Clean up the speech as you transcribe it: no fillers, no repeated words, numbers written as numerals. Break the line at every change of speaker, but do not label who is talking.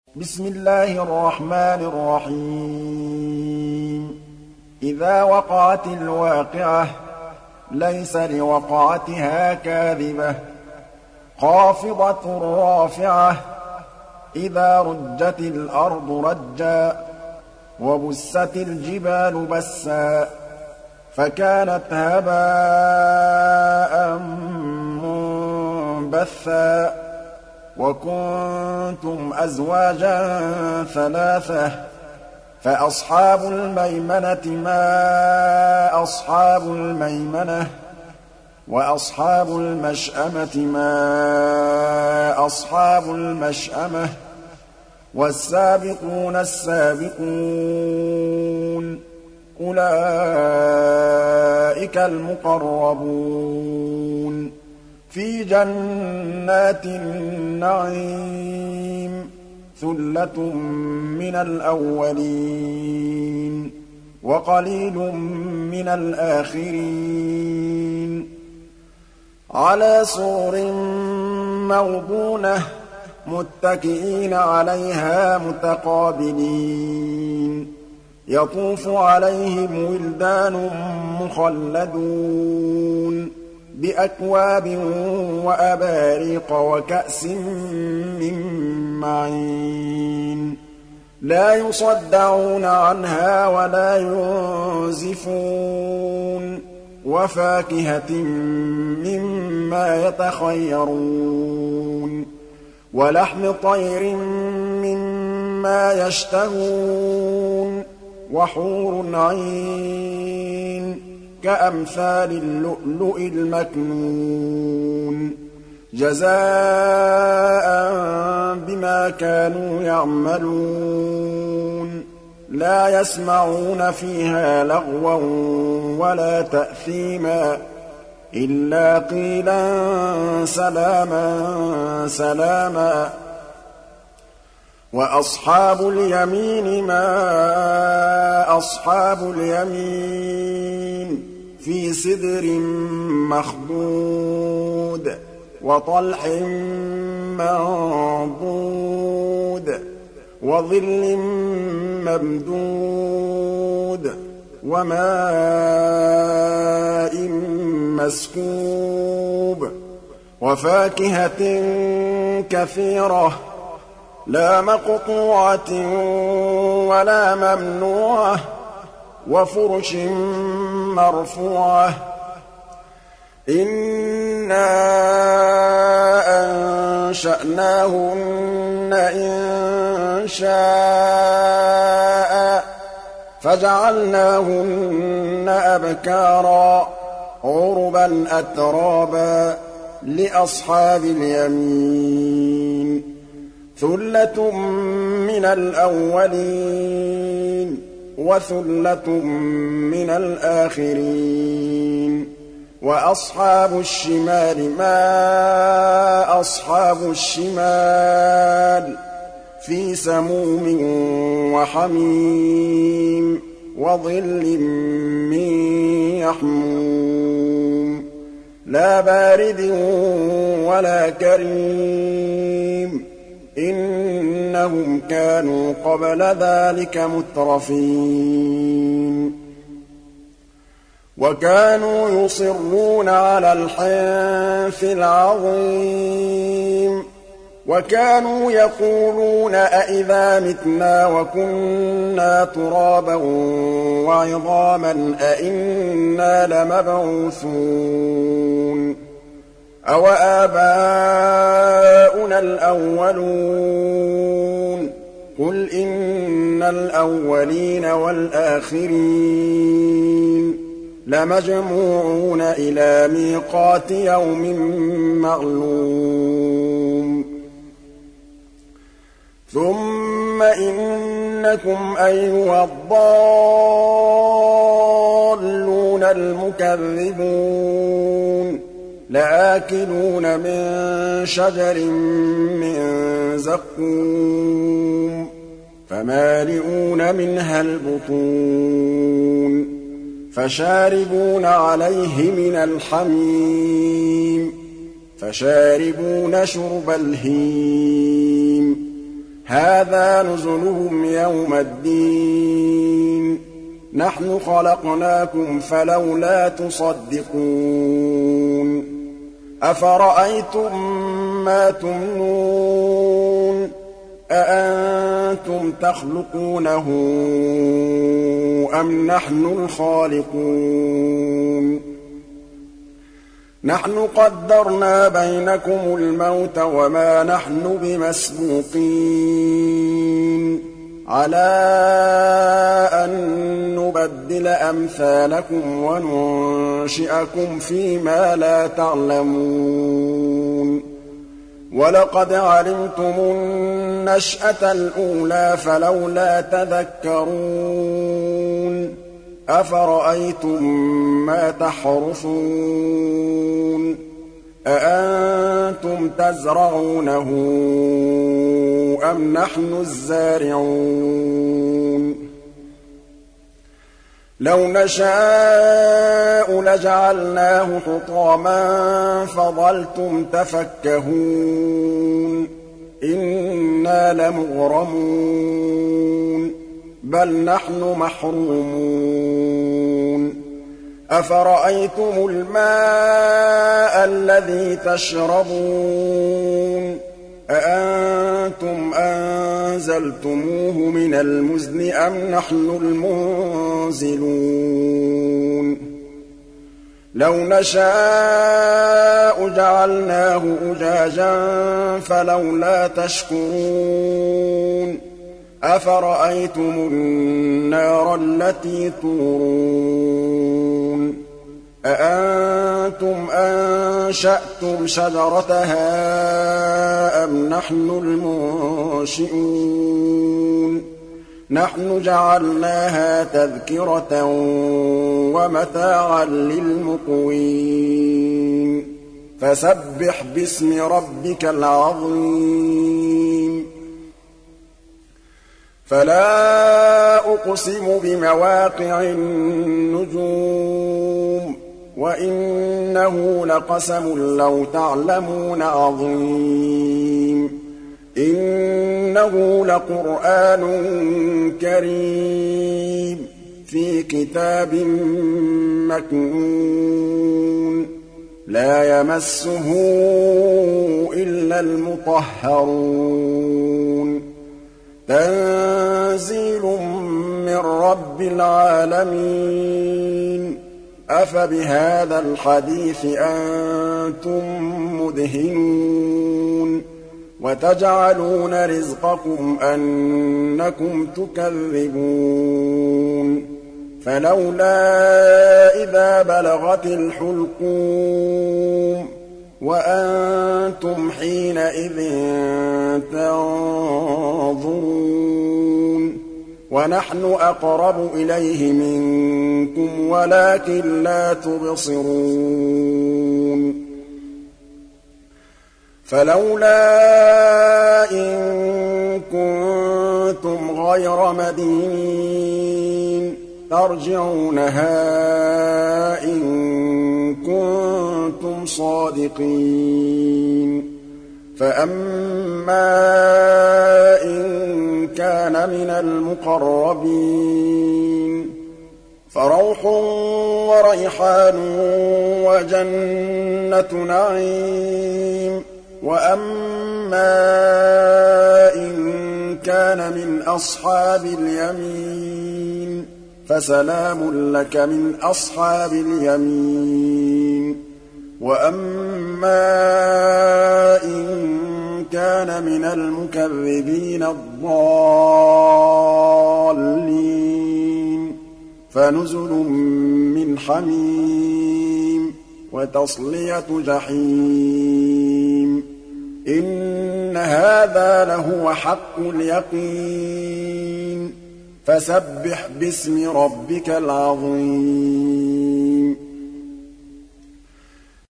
بسم الله الرحمن الرحيم إذا وقعت الواقعة ليس لوقعتها كاذبة خافضة رافعة إذا رجت الأرض رجا وبست الجبال بسا فكانت هباء منبثا وكنتم أزواجا ثلاثة فأصحاب الميمنة ما أصحاب الميمنة وأصحاب المشأمة ما أصحاب المشأمة والسابقون السابقون أولئك المقربون في جنات النعيم ثلة من الأولين وقليل من الآخرين على سرر موضونة متكئين عليها متقابلين يطوف عليهم ولدان مخلدون بأكواب وأباريق وكأس من معين لا يصدعون عنها ولا ينزفون وفاكهة مما يتخيرون ولحم طير مما يشتهون وحور عين كأمثال اللؤلؤ المكنون جزاء بما كانوا يعملون لا يسمعون فيها لغوا ولا تأثيما إلا قيلا سلاما سلاما وأصحاب اليمين ما أصحاب اليمين في سدر مخضود وطلح منضود وظل ممدود وماء مسكوب وفاكهة كثيرة لا مقطوعة ولا ممنوعة وفرش مرفوعة إنا أنشأناهن إنشاء فجعلناهن أبكارا عربا أترابا لأصحاب اليمين ثلة من الأولين وثلة من الآخرين وأصحاب الشمال ما أصحاب الشمال في سموم وحميم وظل من يحموم لا بارد ولا كريم إنهم كانوا قبل ذلك مترفين وكانوا يصرون على الحنث العظيم وكانوا يقولون أئذا متنا وكنا ترابا وعظاما أئنا لمبعوثون أو آباؤنا الأولون قل إن الأولين والآخرين لمجموعون إلى ميقات يوم معلوم ثم إنكم أيها الضالون المكذبون لآكلون من شجر من زقوم فمالئون منها البطون فشاربون عليه من الحميم فشاربون شرب الهيم هَٰذَا نُزُلُهُمْ يَوْمَ الدِّينِ نَحْنُ خَلَقْنَاكُمْ فَلَوْلَا تُصَدِّقُونَ أَفَرَأَيْتُم مَّا تُمْنُونَ أَأَنتُمْ تَخْلُقُونَهُ أَمْ نَحْنُ الْخَالِقُونَ نَحْنُ قَدَّرْنَا بَيْنَكُمُ الْمَوْتَ وَمَا نَحْنُ بِمَسْبُوقِينَ عَلَىٰ أَن نُّبَدِّلَ أَمْثَالَكُمْ وَنُنشِئَكُمْ فِيمَا لَا تَعْلَمُونَ وَلَقَدْ عَلِمْتُمُ النَّشْأَةَ الْأُولَىٰ فَلَوْلَا تَذَكَّرُونَ أَفَرَأَيْتُم مَّا تَحْرُثُونَ أَأَنتُمْ تَزْرَعُونَهُ أَمْ نَحْنُ الزَّارِعُونَ لَوْ نَشَاءُ لَجَعَلْنَاهُ حُطَامًا فَظَلْتُمْ تَفَكَّهُونَ إِنَّا لَمُغْرَمُونَ بَلْ نَحْنُ مَحْرُومُونَ أَفَرَأَيْتُمُ الْمَاءَ الَّذِي تَشْرَبُونَ أَأَنتُمْ أَنزَلْتُمُوهُ مِنَ الْمُزْنِ أَمْ نَحْنُ الْمُنزِلُونَ لَوْ نَشَاءُ جَعَلْنَاهُ أُجَاجًا فَلَوْلَا تَشْكُرُونَ أَفَرَأَيْتُمُ النَّارَ الَّتِي تُورُونَ أَأَنتُمْ أَنشَأْتُمْ شَجَرَتَهَا أَمْ نَحْنُ الْمُنشِئُونَ نَحْنُ جَعَلْنَاهَا تَذْكِرَةً وَمَتَاعًا لِّلْمُقْوِينَ فَسَبِّحْ بِاسْمِ رَبِّكَ الْعَظِيمِ فَلَا أُقْسِمُ بِمَوَاقِعِ النُّجُومِ وَإِنَّهُ لَقَسَمٌ لَّوْ تَعْلَمُونَ عَظِيمٌ إِنَّهُ لَقُرْآنٌ كَرِيمٌ فِي كِتَابٍ مَّكْنُونٍ لَّا يَمَسُّهُ إِلَّا الْمُطَهَّرُونَ تَنزِيلٌ مِّن رَّبِّ الْعَالَمِينَ أَفَبِهَٰذَا الْحَدِيثِ أَنتُم مُّدْهِنُونَ وَتَجْعَلُونَ رِزْقَكُمْ أَنَّكُمْ تُكَذِّبُونَ فَلَوْلَا إِذَا بَلَغَتِ الْحُلْقُومَ وَأَنتُمْ حِينَئِذٍ تَنظُرُونَ وَنَحْنُ أَقْرَبُ إِلَيْهِ مِنكُمْ وَلَٰكِن لَّا تُبْصِرُونَ فَلَوْلَا إِن كُنتُمْ غَيْرَ مَدِينِينَ تَرْجِعُونَهَا إِن كُنتُمْ صَادِقِينَ فَأَمَّا إِن كَانَ مِنَ الْمُقَرَّبِينَ فَرَوْحٌ وَرَيْحَانٌ وَجَنَّةُ نَعِيمٍ وَأَمَّا إِن كَانَ مِنْ أَصْحَابِ الْيَمِينِ فَسَلَامٌ لَّكَ مِنْ أَصْحَابِ الْيَمِينِ وَأَمَّا إِن كَانَ مِنَ الْمُكَذِّبِينَ الضَّالِّينَ فَنُزُلٌ مِّنْ حَمِيمٍ وَتَصْلِيَةُ جَحِيمٍ إِنَّ هَٰذَا لَهُوَ حَقُّ الْيَقِينِ فَسَبِّحْ بِاسْمِ رَبِّكَ الْعَظِيمِ